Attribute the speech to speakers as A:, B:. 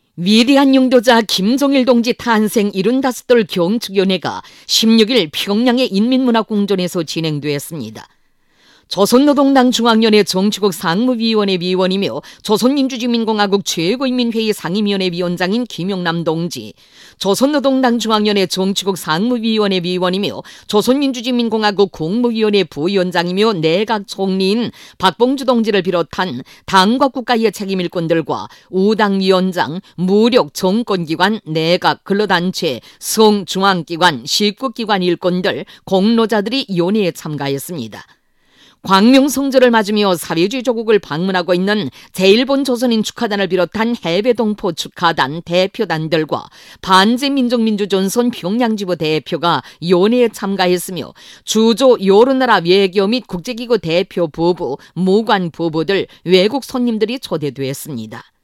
A: 위대한 용도자 김정일 동지 탄생 75돌 경축연회가 16일 평양의 인민문화궁전에서 진행되었습니다. 조선노동당 중앙위원회 정치국 상무위원회 위원이며 조선민주주의민공화국 최고인민회의 상임위원회 위원장인 김영남 동지, 조선노동당 중앙위원회 정치국 상무위원회 위원이며 조선민주주의민공화국 국무위원회 부위원장이며 내각 총리인 박봉주 동지를 비롯한 당과 국가의 책임 일꾼들과 우당위원장, 무력 정권기관, 내각, 근로단체, 성중앙기관, 실국기관 일꾼들, 공로자들이 연회에 참가했습니다. 광명성조를 맞으며 사회주의 조국을 방문하고 있는 제1본 조선인 축하단을 비롯한 해외 동포 축하단 대표단들과 반제민족민주전선 평양지부 대표가 연회에 참가했으며 주조 여러나라 외교 및 국제기구 대표 부부, 무관 부부들, 외국 손님들이 초대되었습니다.